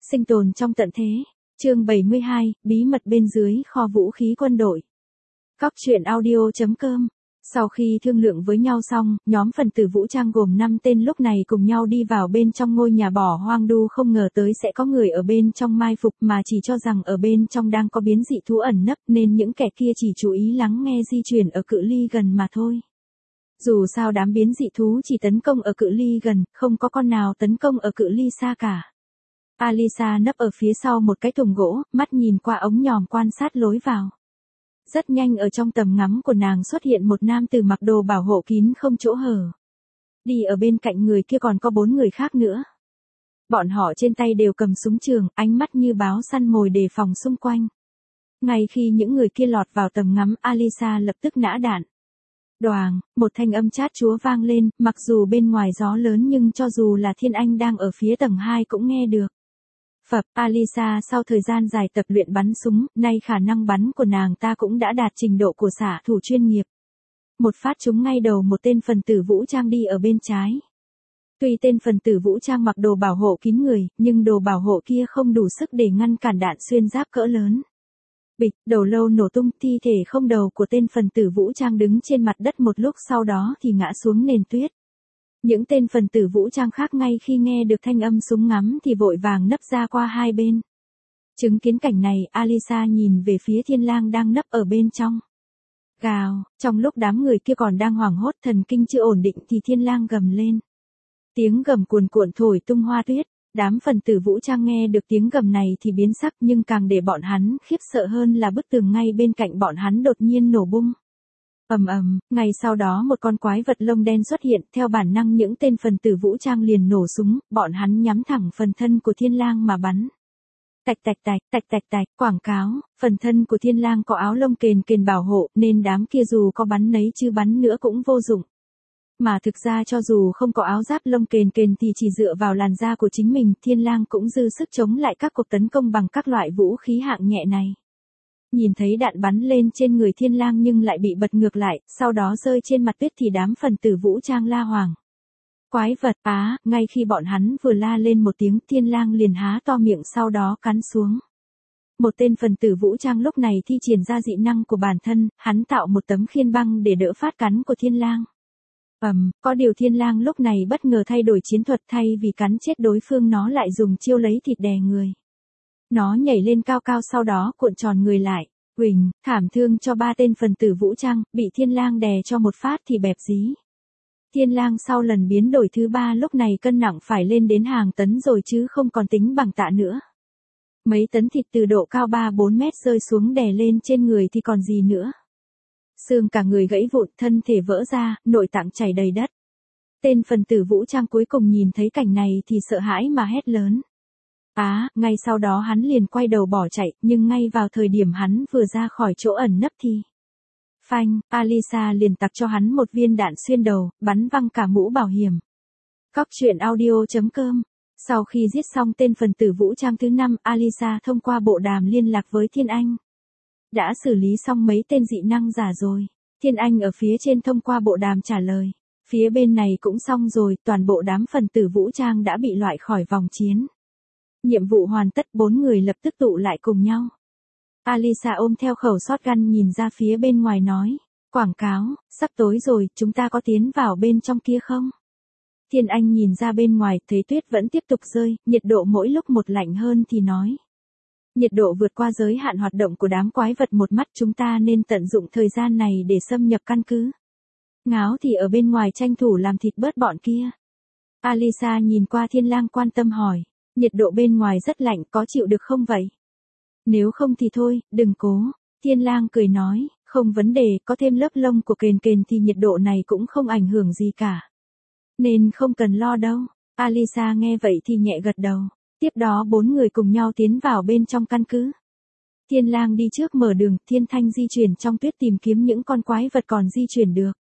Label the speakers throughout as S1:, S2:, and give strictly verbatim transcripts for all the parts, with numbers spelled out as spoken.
S1: Sinh tồn trong tận thế. Chương bảy mươi hai, bí mật bên dưới kho vũ khí quân đội. Cóc truyện audio chấm com. Sau khi thương lượng với nhau xong, nhóm phần tử vũ trang gồm năm tên lúc này cùng nhau đi vào bên trong ngôi nhà bỏ hoang đu, không ngờ tới sẽ có người ở bên trong mai phục, mà chỉ cho rằng ở bên trong đang có biến dị thú ẩn nấp, nên những kẻ kia chỉ chú ý lắng nghe di chuyển ở cự ly gần mà thôi. Dù sao đám biến dị thú chỉ tấn công ở cự ly gần, không có con nào tấn công ở cự ly xa cả. Alisa nấp ở phía sau một cái thùng gỗ, mắt nhìn qua ống nhòm quan sát lối vào. Rất nhanh ở trong tầm ngắm của nàng xuất hiện một nam tử mặc đồ bảo hộ kín không chỗ hở. Đi ở bên cạnh người kia còn có bốn người khác nữa. Bọn họ trên tay đều cầm súng trường, ánh mắt như báo săn mồi đề phòng xung quanh. Ngay khi những người kia lọt vào tầm ngắm, Alisa lập tức nã đạn. Đoàng, một thanh âm chát chúa vang lên, mặc dù bên ngoài gió lớn nhưng cho dù là Thiên Anh đang ở phía tầng hai cũng nghe được. Phập, Alisa sau thời gian dài tập luyện bắn súng, nay khả năng bắn của nàng ta cũng đã đạt trình độ của xạ thủ chuyên nghiệp. Một phát trúng ngay đầu một tên phần tử vũ trang đi ở bên trái. Tuy tên phần tử vũ trang mặc đồ bảo hộ kín người, nhưng đồ bảo hộ kia không đủ sức để ngăn cản đạn xuyên giáp cỡ lớn. Bịch, đầu lâu nổ tung, thi thể không đầu của tên phần tử vũ trang đứng trên mặt đất một lúc sau đó thì ngã xuống nền tuyết. Những tên phần tử vũ trang khác ngay khi nghe được thanh âm súng ngắm thì vội vàng nấp ra qua hai bên. Chứng kiến cảnh này, Alisa nhìn về phía Thiên Lang đang nấp ở bên trong. Gào, trong lúc đám người kia còn đang hoảng hốt thần kinh chưa ổn định thì Thiên Lang gầm lên. Tiếng gầm cuồn cuộn thổi tung hoa tuyết. Đám phần tử vũ trang nghe được tiếng gầm này thì biến sắc, nhưng càng để bọn hắn khiếp sợ hơn là bức tường ngay bên cạnh bọn hắn đột nhiên nổ bung. Ầm ầm, ngay sau đó một con quái vật lông đen xuất hiện, theo bản năng những tên phần tử vũ trang liền nổ súng, bọn hắn nhắm thẳng phần thân của Thiên Lang mà bắn. Tạch tạch tạch, tạch tạch tạch, quảng cáo, phần thân của Thiên Lang có áo lông kền kền bảo hộ, nên đám kia dù có bắn nấy chứ bắn nữa cũng vô dụng. Mà thực ra cho dù không có áo giáp lông kền kền thì chỉ dựa vào làn da của chính mình, Thiên Lang cũng dư sức chống lại các cuộc tấn công bằng các loại vũ khí hạng nhẹ này. Nhìn thấy đạn bắn lên trên người Thiên Lang nhưng lại bị bật ngược lại, sau đó rơi trên mặt tuyết thì đám phần tử vũ trang la hoảng. Quái vật á, ngay khi bọn hắn vừa la lên một tiếng, Thiên Lang liền há to miệng sau đó cắn xuống. Một tên phần tử vũ trang lúc này thi triển ra dị năng của bản thân, hắn tạo một tấm khiên băng để đỡ phát cắn của Thiên Lang. Ầm, um, có điều Thiên Lang lúc này bất ngờ thay đổi chiến thuật, thay vì cắn chết đối phương nó lại dùng chiêu lấy thịt đè người. Nó nhảy lên cao cao sau đó cuộn tròn người lại. Huỳnh, thảm thương cho ba tên phần tử vũ trang, bị Thiên Lang đè cho một phát thì bẹp dí. Thiên Lang sau lần biến đổi thứ ba lúc này cân nặng phải lên đến hàng tấn rồi chứ không còn tính bằng tạ nữa. Mấy tấn thịt từ độ cao ba bốn mét rơi xuống đè lên trên người thì còn gì nữa. Xương cả người gãy vụn, thân thể vỡ ra, nội tạng chảy đầy đất. Tên phần tử vũ trang cuối cùng nhìn thấy cảnh này thì sợ hãi mà hét lớn. Á, ngay sau đó hắn liền quay đầu bỏ chạy, nhưng ngay vào thời điểm hắn vừa ra khỏi chỗ ẩn nấp thì... Phanh, Alisa liền tặc cho hắn một viên đạn xuyên đầu, bắn văng cả mũ bảo hiểm. Cóc truyện audio chấm com. Sau khi giết xong tên phần tử vũ trang thứ năm, Alisa thông qua bộ đàm liên lạc với Thiên Anh. Đã xử lý xong mấy tên dị năng giả rồi. Thiên Anh ở phía trên thông qua bộ đàm trả lời. Phía bên này cũng xong rồi, toàn bộ đám phần tử vũ trang đã bị loại khỏi vòng chiến. Nhiệm vụ hoàn tất, bốn người lập tức tụ lại cùng nhau. Alisa ôm theo khẩu shotgun nhìn ra phía bên ngoài nói. Quảng cáo, sắp tối rồi, chúng ta có tiến vào bên trong kia không? Thiên Anh nhìn ra bên ngoài, thấy tuyết vẫn tiếp tục rơi, nhiệt độ mỗi lúc một lạnh hơn thì nói. Nhiệt độ vượt qua giới hạn hoạt động của đám quái vật một mắt, chúng ta nên tận dụng thời gian này để xâm nhập căn cứ. Ngáo thì ở bên ngoài tranh thủ làm thịt bớt bọn kia. Alisa nhìn qua Thiên Lang quan tâm hỏi. Nhiệt độ bên ngoài rất lạnh, có chịu được không vậy? Nếu không thì thôi, đừng cố. Thiên Lang cười nói, không vấn đề, có thêm lớp lông của kền kền thì nhiệt độ này cũng không ảnh hưởng gì cả. Nên không cần lo đâu. Alisa nghe vậy thì nhẹ gật đầu. Tiếp đó bốn người cùng nhau tiến vào bên trong căn cứ. Thiên Lang đi trước mở đường, Thiên Thanh di chuyển trong tuyết tìm kiếm những con quái vật còn di chuyển được.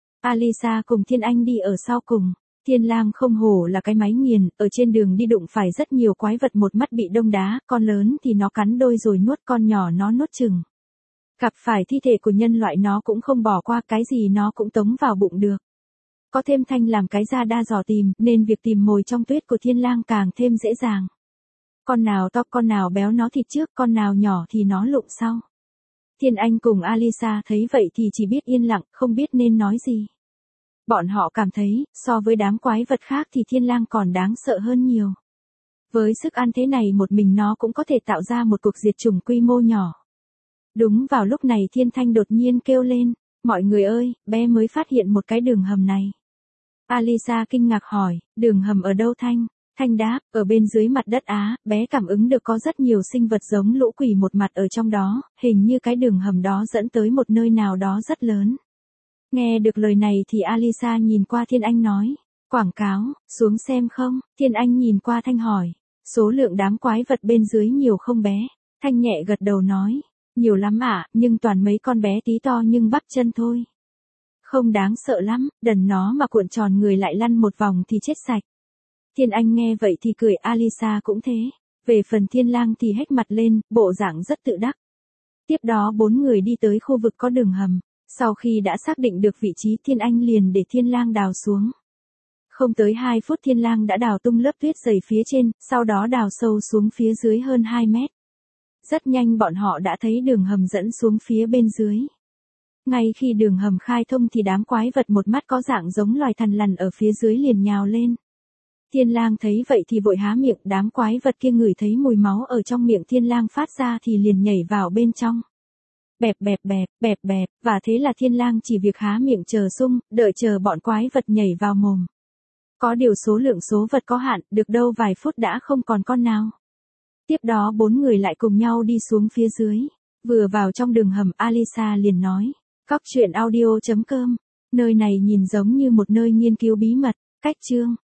S1: Alisa cùng Thiên Anh đi ở sau cùng. Thiên Lang không hổ là cái máy nghiền, ở trên đường đi đụng phải rất nhiều quái vật, một mắt bị đông đá, con lớn thì nó cắn đôi rồi nuốt, con nhỏ nó nuốt chừng. Gặp phải thi thể của nhân loại nó cũng không bỏ qua, cái gì nó cũng tống vào bụng được. Có thêm Thanh làm cái ra đa dò tìm, nên việc tìm mồi trong tuyết của Thiên Lang càng thêm dễ dàng. Con nào to con nào béo nó thịt trước, con nào nhỏ thì nó lụng sau. Thiên Anh cùng Alisa thấy vậy thì chỉ biết yên lặng, không biết nên nói gì. Bọn họ cảm thấy, so với đám quái vật khác thì thiên lang còn đáng sợ hơn nhiều. Với sức ăn thế này một mình nó cũng có thể tạo ra một cuộc diệt chủng quy mô nhỏ. Đúng vào lúc này Thiên Thanh đột nhiên kêu lên, mọi người ơi, bé mới phát hiện một cái đường hầm này. Alisa kinh ngạc hỏi, đường hầm ở đâu Thanh? Thanh đáp, ở bên dưới mặt đất Á, bé cảm ứng được có rất nhiều sinh vật giống lũ quỷ một mặt ở trong đó, hình như cái đường hầm đó dẫn tới một nơi nào đó rất lớn. Nghe được lời này thì Alisa nhìn qua Thiên Anh nói, quảng cáo, xuống xem không? Thiên Anh nhìn qua Thanh hỏi, số lượng đám quái vật bên dưới nhiều không bé? Thanh nhẹ gật đầu nói, nhiều lắm ạ, nhưng toàn mấy con bé tí to nhưng bắp chân thôi. Không đáng sợ lắm, đần nó mà cuộn tròn người lại lăn một vòng thì chết sạch. Thiên Anh nghe vậy thì cười, Alisa cũng thế. Về phần Thiên Lang thì hét mặt lên, bộ dạng rất tự đắc. Tiếp đó bốn người đi tới khu vực có đường hầm. Sau khi đã xác định được vị trí Thiên Anh liền để Thiên Lang đào xuống. Không tới hai phút Thiên Lang đã đào tung lớp tuyết dày phía trên, sau đó đào sâu xuống phía dưới hơn hai mét. Rất nhanh bọn họ đã thấy đường hầm dẫn xuống phía bên dưới. Ngay khi đường hầm khai thông thì đám quái vật một mắt có dạng giống loài thằn lằn ở phía dưới liền nhào lên. Thiên Lang thấy vậy thì vội há miệng, đám quái vật kia ngửi thấy mùi máu ở trong miệng Thiên Lang phát ra thì liền nhảy vào bên trong. Bẹp bẹp bẹp, bẹp bẹp, và thế là Thiên Lang chỉ việc há miệng chờ sung, đợi chờ bọn quái vật nhảy vào mồm. Có điều số lượng số vật có hạn, được đâu vài phút đã không còn con nào. Tiếp đó bốn người lại cùng nhau đi xuống phía dưới. Vừa vào trong đường hầm Alisa liền nói, cóc truyện audio chấm com, nơi này nhìn giống như một nơi nghiên cứu bí mật, cách chương.